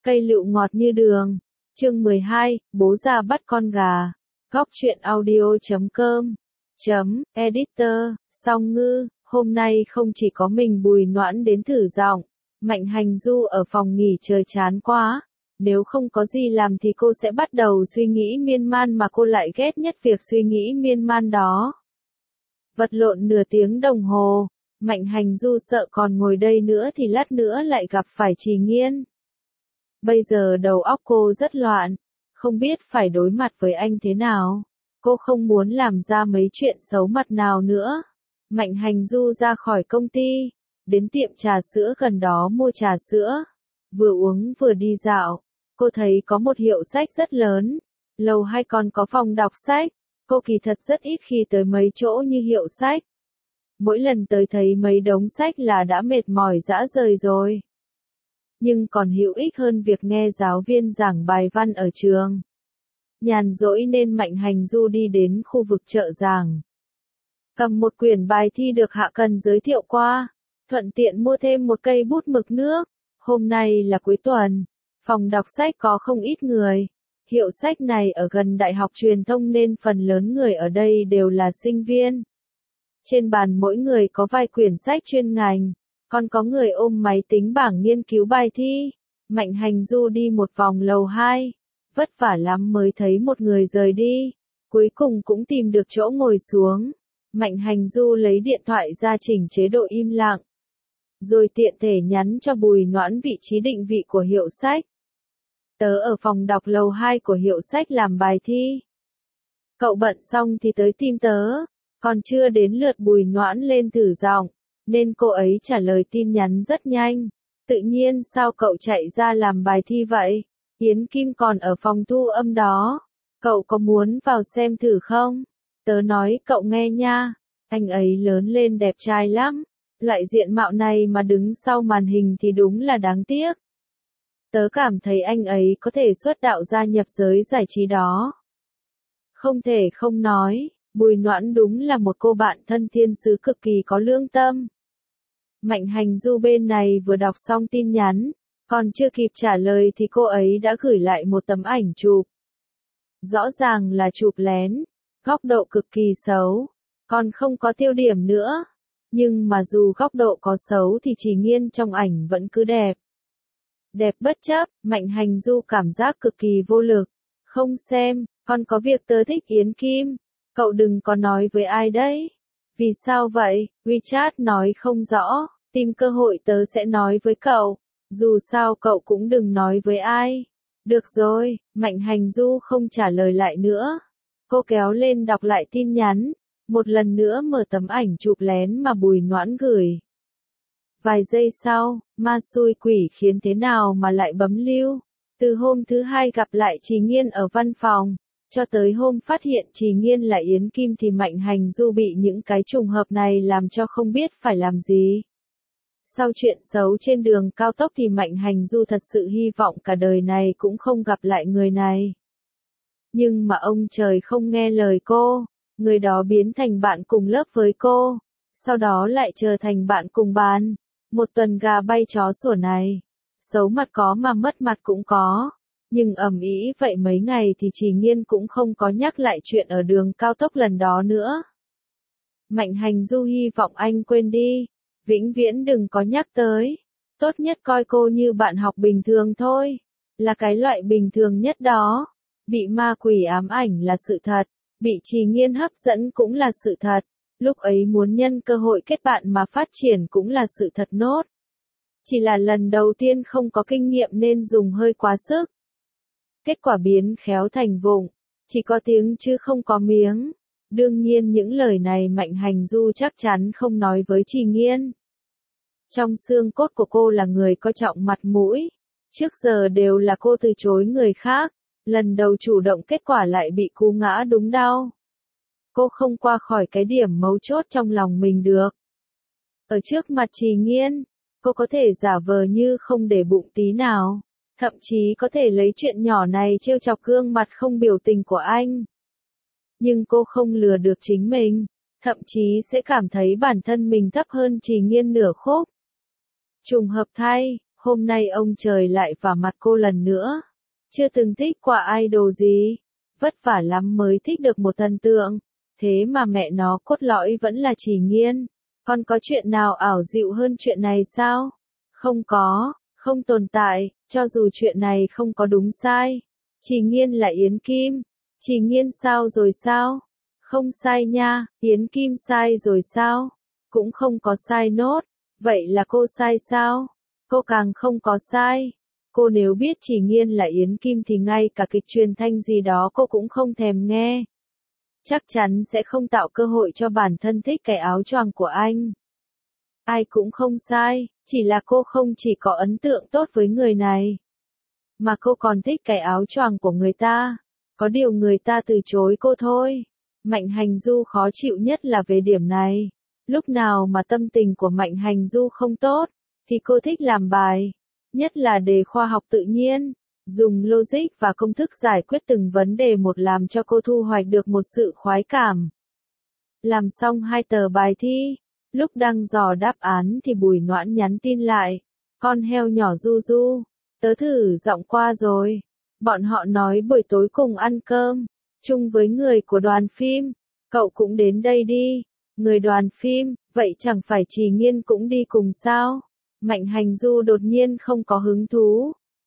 Cây lựu ngọt như đường. Chương 12, bố già bắt con gà. Góc truyện audio.com Editor, Song Ngư, hôm nay không chỉ có mình Bùi Noãn đến thử giọng, Mạnh Hành Du ở phòng nghỉ trời chán quá. Nếu không có gì làm thì cô sẽ bắt đầu suy nghĩ miên man mà cô lại ghét nhất việc suy nghĩ miên man đó. Vật lộn nửa tiếng đồng hồ, Mạnh Hành Du sợ còn ngồi đây nữa thì lát nữa lại gặp phải Trì Nghiên. Bây giờ đầu óc cô rất loạn, không biết phải đối mặt với anh thế nào. Cô không muốn làm ra mấy chuyện xấu mặt nào nữa. Mạnh Hành Du ra khỏi công ty, đến tiệm trà sữa gần đó mua trà sữa. Vừa uống vừa đi dạo, cô thấy có một hiệu sách rất lớn. Lầu 2 còn có phòng đọc sách. Cô kỳ thật rất ít khi tới mấy chỗ như hiệu sách. Mỗi lần tới thấy mấy đống sách là đã mệt mỏi rã rời rồi. Nhưng còn hữu ích hơn việc nghe giáo viên giảng bài văn ở trường. Nhàn rỗi nên Mạnh Hành Du đi đến khu vực chợ giảng. Cầm một quyển bài thi được Hạ Cần giới thiệu qua, thuận tiện mua thêm một cây bút mực nước. Hôm nay là cuối tuần, phòng đọc sách có không ít người. Hiệu sách này ở gần Đại học Truyền thông nên phần lớn người ở đây đều là sinh viên. Trên bàn mỗi người có vài quyển sách chuyên ngành, còn có người ôm máy tính bảng nghiên cứu bài thi. Mạnh Hành Du đi một vòng lầu 2, vất vả lắm mới thấy một người rời đi, cuối cùng cũng tìm được chỗ ngồi xuống. Mạnh Hành Du lấy điện thoại ra chỉnh chế độ im lặng, rồi tiện thể nhắn cho Bùi Noãn vị trí định vị của hiệu sách. Tớ ở phòng đọc lầu 2 của hiệu sách làm bài thi. Cậu bận xong thì tới tìm tớ. Còn chưa đến lượt Bùi Noãn lên thử giọng, nên cô ấy trả lời tin nhắn rất nhanh. Tự nhiên sao cậu chạy ra làm bài thi vậy? Yến Kim còn ở phòng thu âm đó. Cậu có muốn vào xem thử không? Tớ nói cậu nghe nha. Anh ấy lớn lên đẹp trai lắm. Loại diện mạo này mà đứng sau màn hình thì đúng là đáng tiếc. Tớ cảm thấy anh ấy có thể xuất đạo gia nhập giới giải trí đó. Không thể không nói, Bùi Noãn đúng là một cô bạn thân thiên sứ cực kỳ có lương tâm. Mạnh Hành Du bên này vừa đọc xong tin nhắn, còn chưa kịp trả lời thì cô ấy đã gửi lại một tấm ảnh chụp. Rõ ràng là chụp lén, góc độ cực kỳ xấu, còn không có tiêu điểm nữa. Nhưng mà dù góc độ có xấu thì Trì Nghiên trong ảnh vẫn cứ đẹp. Đẹp bất chấp, Mạnh Hành Du cảm giác cực kỳ vô lực. Không xem, còn có việc tớ thích Yến Kim. Cậu đừng có nói với ai đấy. Vì sao vậy? WeChat nói không rõ, tìm cơ hội tớ sẽ nói với cậu. Dù sao cậu cũng đừng nói với ai. Được rồi, Mạnh Hành Du không trả lời lại nữa. Cô kéo lên đọc lại tin nhắn, một lần nữa mở tấm ảnh chụp lén mà Bùi Noãn gửi. Vài giây sau, ma xui quỷ khiến thế nào mà lại bấm lưu. Từ hôm thứ hai gặp lại Trì Nghiên ở văn phòng, cho tới hôm phát hiện Trì Nghiên là Yến Kim thì Mạnh Hành Du bị những cái trùng hợp này làm cho không biết phải làm gì. Sau chuyện xấu trên đường cao tốc thì Mạnh Hành Du thật sự hy vọng cả đời này cũng không gặp lại người này. Nhưng mà ông trời không nghe lời cô, người đó biến thành bạn cùng lớp với cô, sau đó lại trở thành bạn cùng bàn. Một tuần gà bay chó sủa này, xấu mặt có mà mất mặt cũng có. Nhưng ầm ĩ vậy mấy ngày thì Trì Nghiên cũng không có nhắc lại chuyện ở đường cao tốc lần đó nữa. Mạnh Hành Du hy vọng anh quên đi, vĩnh viễn đừng có nhắc tới. Tốt nhất coi cô như bạn học bình thường thôi, là cái loại bình thường nhất đó. Bị ma quỷ ám ảnh là sự thật, bị Trì Nghiên hấp dẫn cũng là sự thật. Lúc ấy muốn nhân cơ hội kết bạn mà phát triển cũng là sự thật nốt. Chỉ là lần đầu tiên không có kinh nghiệm nên dùng hơi quá sức. Kết quả biến khéo thành vụng, chỉ có tiếng chứ không có miếng. Đương nhiên những lời này Mạnh Hành Du chắc chắn không nói với Trì Nghiên. Trong xương cốt của cô là người coi trọng mặt mũi. Trước giờ đều là cô từ chối người khác. Lần đầu chủ động kết quả lại bị cú ngã đúng đau. Cô không qua khỏi cái điểm mấu chốt trong lòng mình được. Ở trước mặt Trì Nghiên, cô có thể giả vờ như không để bụng tí nào. Thậm chí có thể lấy chuyện nhỏ này trêu chọc gương mặt không biểu tình của anh. Nhưng cô không lừa được chính mình, thậm chí sẽ cảm thấy bản thân mình thấp hơn Trì Nghiên nửa khúc. Trùng hợp thay, Hôm nay ông trời lại vả mặt cô lần nữa. Chưa từng thích qua idol gì. Vất vả lắm mới thích được một thần tượng. Thế mà mẹ nó cốt lõi vẫn là Chỉ Nghiên. Còn có chuyện nào ảo dịu hơn chuyện này sao? Không có, không tồn tại, cho dù chuyện này không có đúng sai. Chỉ Nghiên là Yến Kim. Chỉ Nghiên sao rồi sao? Không sai nha, Yến Kim sai rồi sao? Cũng không có sai nốt. Vậy là cô sai sao? Cô càng không có sai. Cô nếu biết Chỉ Nghiên là Yến Kim thì ngay cả kịch truyền thanh gì đó cô cũng không thèm nghe. Chắc chắn sẽ không tạo cơ hội cho bản thân thích cái áo choàng của anh. Ai cũng không sai, chỉ là cô không chỉ có ấn tượng tốt với người này, mà cô còn thích cái áo choàng của người ta. Có điều người ta từ chối cô thôi. Mạnh Hành Du khó chịu nhất là về điểm này. Lúc nào mà tâm tình của Mạnh Hành Du không tốt, thì cô thích làm bài. Nhất là đề khoa học tự nhiên. Dùng logic và công thức giải quyết từng vấn đề một làm cho cô thu hoạch được một sự khoái cảm. Làm xong 2 tờ bài thi, lúc đang dò đáp án thì Bùi Noãn nhắn tin lại. Con heo nhỏ Du Du, tớ thử giọng qua rồi. Bọn họ nói buổi tối cùng ăn cơm, chung với người của đoàn phim. Cậu cũng đến đây đi. Người đoàn phim, vậy chẳng phải Chỉ Nghiên cũng đi cùng sao? Mạnh Hành Du đột nhiên không có hứng thú.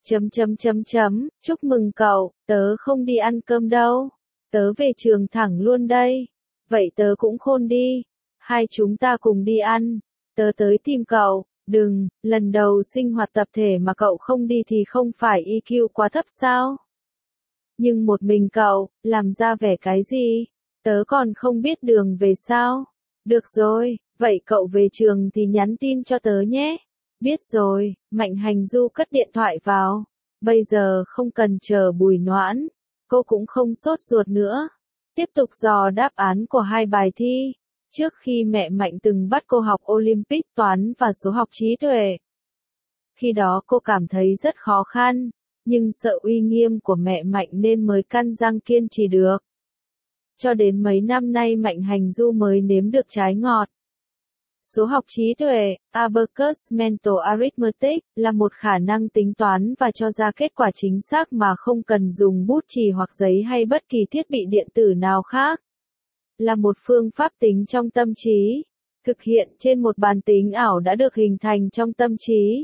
Chúc mừng cậu, tớ không đi ăn cơm đâu. Tớ về trường thẳng luôn đây. Vậy tớ cũng khôn đi. Hai chúng ta cùng đi ăn. Tớ tới tìm cậu. Đừng, lần đầu sinh hoạt tập thể mà cậu không đi thì không phải EQ quá thấp sao? Nhưng một mình cậu, làm ra vẻ cái gì? Tớ còn không biết đường về sao? Được rồi, vậy cậu về trường thì nhắn tin cho tớ nhé. Biết rồi, Mạnh Hành Du cất điện thoại vào. Bây giờ không cần chờ Bùi Noãn. Cô cũng không sốt ruột nữa. Tiếp tục dò đáp án của 2 bài thi. Trước khi mẹ Mạnh từng bắt cô học Olympic toán và số học trí tuệ. Khi đó cô cảm thấy rất khó khăn, nhưng sợ uy nghiêm của mẹ Mạnh nên mới căn răng kiên trì được. Cho đến mấy năm nay Mạnh Hành Du mới nếm được trái ngọt. Số học trí tuệ, Abacus Mental Arithmetic, là một khả năng tính toán và cho ra kết quả chính xác mà không cần dùng bút chì hoặc giấy hay bất kỳ thiết bị điện tử nào khác. Là một phương pháp tính trong tâm trí, thực hiện trên một bàn tính ảo đã được hình thành trong tâm trí.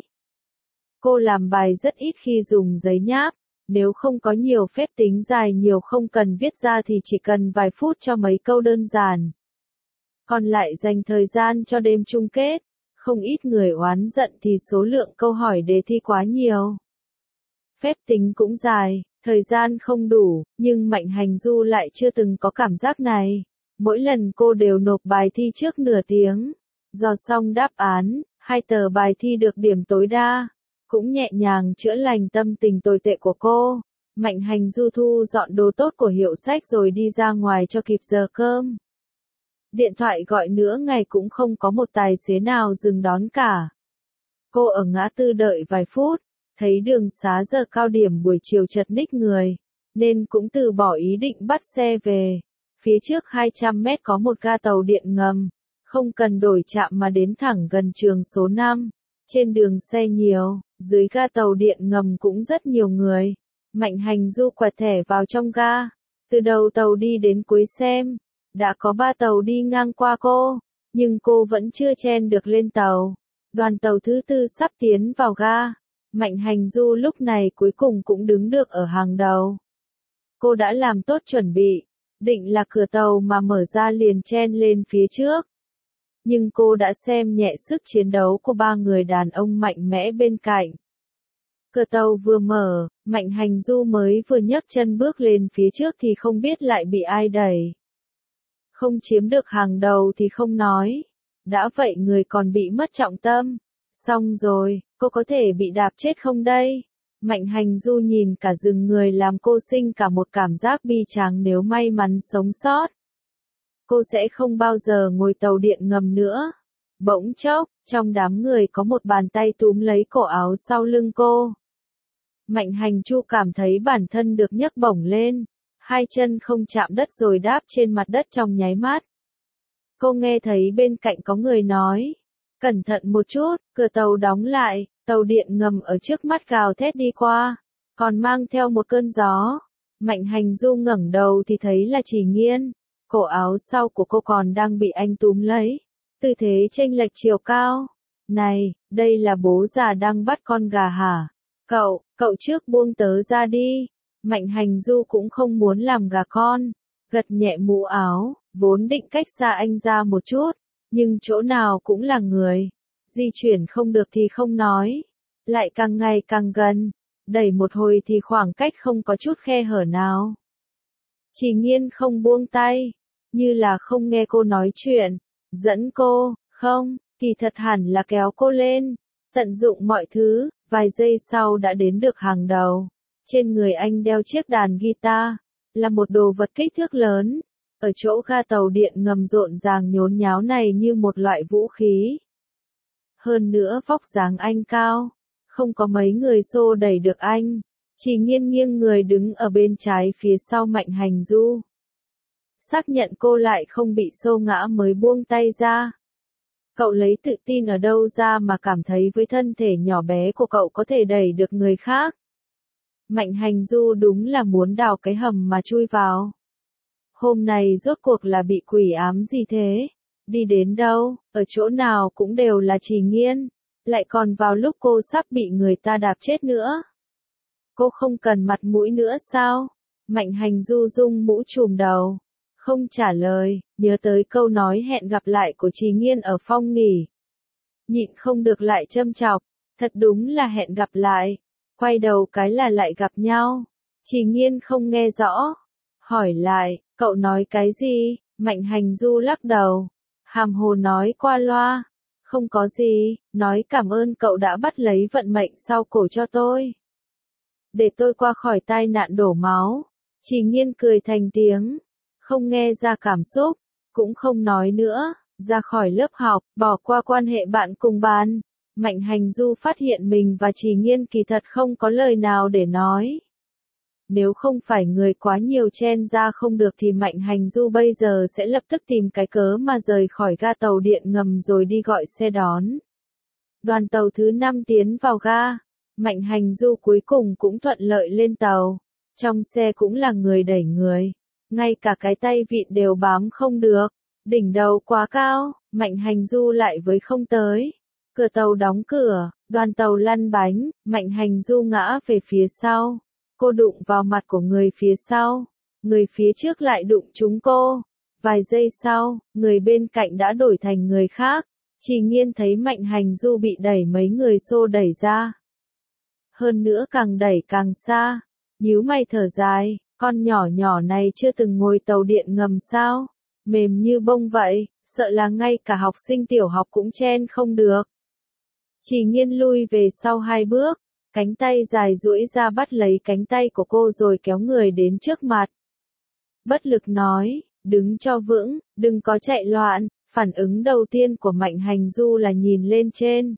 Cô làm bài rất ít khi dùng giấy nháp, nếu không có nhiều phép tính dài nhiều không cần viết ra thì chỉ cần vài phút cho mấy câu đơn giản. Còn lại dành thời gian cho đêm chung kết, không ít người oán giận thì số lượng câu hỏi đề thi quá nhiều. Phép tính cũng dài, thời gian không đủ, nhưng Mạnh Hành Du lại chưa từng có cảm giác này. Mỗi lần cô đều nộp bài thi trước nửa tiếng. Dò xong đáp án, 2 tờ bài thi được điểm tối đa. Cũng nhẹ nhàng chữa lành tâm tình tồi tệ của cô. Mạnh Hành Du thu dọn đồ tốt của hiệu sách rồi đi ra ngoài cho kịp giờ cơm. Điện thoại gọi nửa ngày cũng không có một tài xế nào dừng đón cả. Cô ở ngã tư đợi vài phút, thấy đường xá giờ cao điểm buổi chiều chật ních người, nên cũng từ bỏ ý định bắt xe về. Phía trước 200 mét có một ga tàu điện ngầm, không cần đổi trạm mà đến thẳng gần trường số 5. Trên đường xe nhiều, dưới ga tàu điện ngầm cũng rất nhiều người. Mạnh Hành Du quẹt thẻ vào trong ga, từ đầu tàu đi đến cuối xem. Đã có 3 tàu đi ngang qua cô, nhưng cô vẫn chưa chen được lên tàu. Đoàn tàu thứ 4 sắp tiến vào ga. Mạnh Hành Du lúc này cuối cùng cũng đứng được ở hàng đầu. Cô đã làm tốt chuẩn bị, định là cửa tàu mà mở ra liền chen lên phía trước. Nhưng cô đã xem nhẹ sức chiến đấu của 3 người đàn ông mạnh mẽ bên cạnh. Cửa tàu vừa mở, Mạnh Hành Du mới vừa nhấc chân bước lên phía trước thì không biết lại bị ai đẩy. Không chiếm được hàng đầu thì không nói. Đã vậy người còn bị mất trọng tâm. Xong rồi, cô có thể bị đạp chết không đây? Mạnh Hành Du nhìn cả rừng người làm cô sinh cả một cảm giác bi tráng nếu may mắn sống sót. Cô sẽ không bao giờ ngồi tàu điện ngầm nữa. Bỗng chốc, trong đám người có một bàn tay túm lấy cổ áo sau lưng cô. Mạnh Hành Du cảm thấy bản thân được nhấc bổng lên. 2 chân không chạm đất rồi đáp trên mặt đất trong nháy mắt. Cô nghe thấy bên cạnh có người nói. Cẩn thận một chút, cửa tàu đóng lại, Tàu điện ngầm ở trước mắt gào thét đi qua, còn mang theo một cơn gió. Mạnh Hành Du ngẩng đầu thì thấy là Chỉ Nghiên, cổ áo sau của cô còn đang bị anh túm lấy, tư thế chênh lệch chiều cao. Này, đây là bố già đang bắt con gà hả? Cậu trước buông tớ ra đi. Mạnh Hành Du cũng không muốn làm gà con, gật nhẹ mũ áo, vốn định cách xa anh ra một chút, nhưng chỗ nào cũng là người. Di chuyển không được thì không nói, lại càng ngày càng gần, đẩy một hồi thì khoảng cách không có chút khe hở nào. Chỉ Nghiên không buông tay, như là không nghe cô nói chuyện, dẫn cô, không, kỳ thật hẳn là kéo cô lên, tận dụng mọi thứ, vài giây sau đã đến được hàng đầu. Trên người anh đeo chiếc đàn guitar, là một đồ vật kích thước lớn, ở chỗ ga tàu điện ngầm rộn ràng nhốn nháo này như một loại vũ khí. Hơn nữa vóc dáng anh cao, không có mấy người xô đẩy được anh. Chỉ Nghiên nghiêng người đứng ở bên trái phía sau Mạnh Hành Du. Xác nhận cô lại không bị xô ngã mới buông tay ra. Cậu lấy tự tin ở đâu ra mà cảm thấy với thân thể nhỏ bé của cậu có thể đẩy được người khác? Mạnh Hành Du đúng là muốn đào cái hầm mà chui vào. Hôm nay rốt cuộc là bị quỷ ám gì thế? Đi đến đâu, ở chỗ nào cũng đều là Chỉ Nghiên, lại còn vào lúc cô sắp bị người ta đạp chết nữa. Cô không cần mặt mũi nữa sao? Mạnh Hành Du rung mũ trùm đầu, không trả lời, nhớ tới câu nói hẹn gặp lại của Chỉ Nghiên ở phòng nghỉ. Nhịn không được lại châm chọc, thật đúng là hẹn gặp lại, quay đầu cái là lại gặp nhau. Chỉ Nghiên không nghe rõ, hỏi lại, cậu nói cái gì? Mạnh Hành Du lắc đầu, hàm hồ nói qua loa, không có gì, nói cảm ơn cậu đã bắt lấy vận mệnh sau cổ cho tôi, để tôi qua khỏi tai nạn đổ máu. Chỉ Nghiên cười thành tiếng, không nghe ra cảm xúc, cũng không nói nữa, ra khỏi lớp học, bỏ qua quan hệ bạn cùng bàn. Mạnh Hành Du phát hiện mình và Chỉ Nghiên kỳ thật không có lời nào để nói. Nếu không phải người quá nhiều chen ra không được thì Mạnh Hành Du bây giờ sẽ lập tức tìm cái cớ mà rời khỏi ga tàu điện ngầm rồi đi gọi xe đón. Đoàn tàu thứ 5 tiến vào ga, Mạnh Hành Du cuối cùng cũng thuận lợi lên tàu. Trong xe cũng là người đẩy người, ngay cả cái tay vịn đều bám không được, đỉnh đầu quá cao, Mạnh Hành Du lại với không tới. Cửa tàu đóng cửa, đoàn tàu lăn bánh, Mạnh Hành Du ngã về phía sau. Cô đụng vào mặt của người phía sau, người phía trước lại đụng trúng cô. Vài giây sau, người bên cạnh đã đổi thành người khác. Chỉ Nghiên thấy Mạnh Hành Du bị đẩy mấy người xô đẩy ra. Hơn nữa càng đẩy càng xa, nhíu mày thở dài, con nhỏ nhỏ này chưa từng ngồi tàu điện ngầm sao? Mềm như bông vậy, sợ là ngay cả học sinh tiểu học cũng chen không được. Chỉ Nghiên lui về sau 2 bước, cánh tay dài duỗi ra bắt lấy cánh tay của cô rồi kéo người đến trước mặt. Bất lực nói, đứng cho vững, đừng có chạy loạn. Phản ứng đầu tiên của Mạnh Hành Du là nhìn lên trên.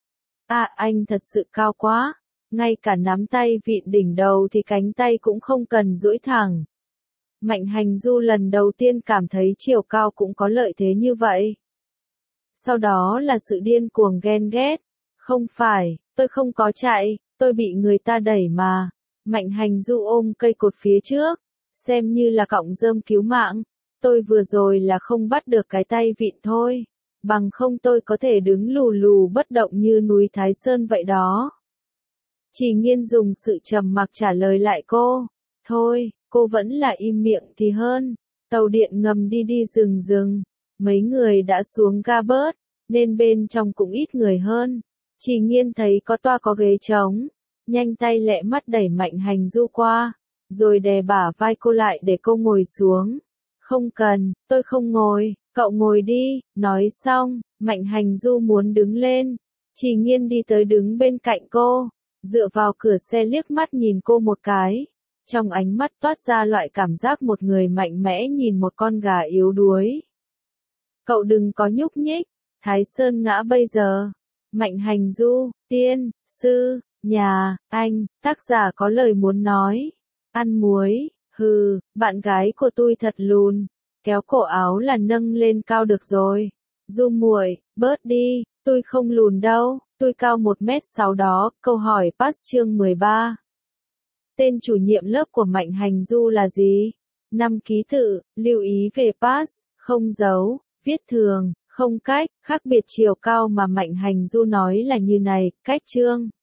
Anh thật sự cao quá, ngay cả nắm tay vịn đỉnh đầu thì cánh tay cũng không cần duỗi thẳng. Mạnh Hành Du lần đầu tiên cảm thấy chiều cao cũng có lợi thế như vậy. Sau đó là sự điên cuồng ghen ghét. Không phải, tôi không có chạy, tôi bị người ta đẩy mà. Mạnh Hành Du ôm cây cột phía trước, xem như là cọng rơm cứu mạng. Tôi vừa rồi là không bắt được cái tay vịn thôi, bằng không tôi có thể đứng lù lù bất động như núi Thái Sơn vậy đó. Chỉ Nghiên dùng sự trầm mặc trả lời lại cô. Thôi, cô vẫn là im miệng thì hơn. Tàu điện ngầm đi đi dừng dừng, mấy người đã xuống ga bớt, nên bên trong cũng ít người hơn. Chỉ Nghiên thấy có toa có ghế trống, nhanh tay lẹ mắt đẩy Mạnh Hành Du qua, rồi đè bả vai cô lại để cô ngồi xuống. Không cần, tôi không ngồi, cậu ngồi đi. Nói xong, Mạnh Hành Du muốn đứng lên. Chỉ Nghiên đi tới đứng bên cạnh cô, dựa vào cửa xe liếc mắt nhìn cô một cái. Trong ánh mắt toát ra loại cảm giác một người mạnh mẽ nhìn một con gà yếu đuối. Cậu đừng có nhúc nhích, Thái Sơn ngã bây giờ. Mạnh Hành Du, tiên, sư, nhà, anh, tác giả có lời muốn nói. Ăn muối. Hừ, bạn gái của tôi thật lùn, kéo cổ áo là nâng lên cao được rồi. Du muội, bớt đi, tôi không lùn đâu, Tôi cao 1m6 đó, câu hỏi pass chương 13. Tên chủ nhiệm lớp của Mạnh Hành Du là gì? 5 ký tự, lưu ý về pass, không dấu, viết thường, không cách, khác biệt chiều cao mà Mạnh Hành Du nói là như này, cách chương.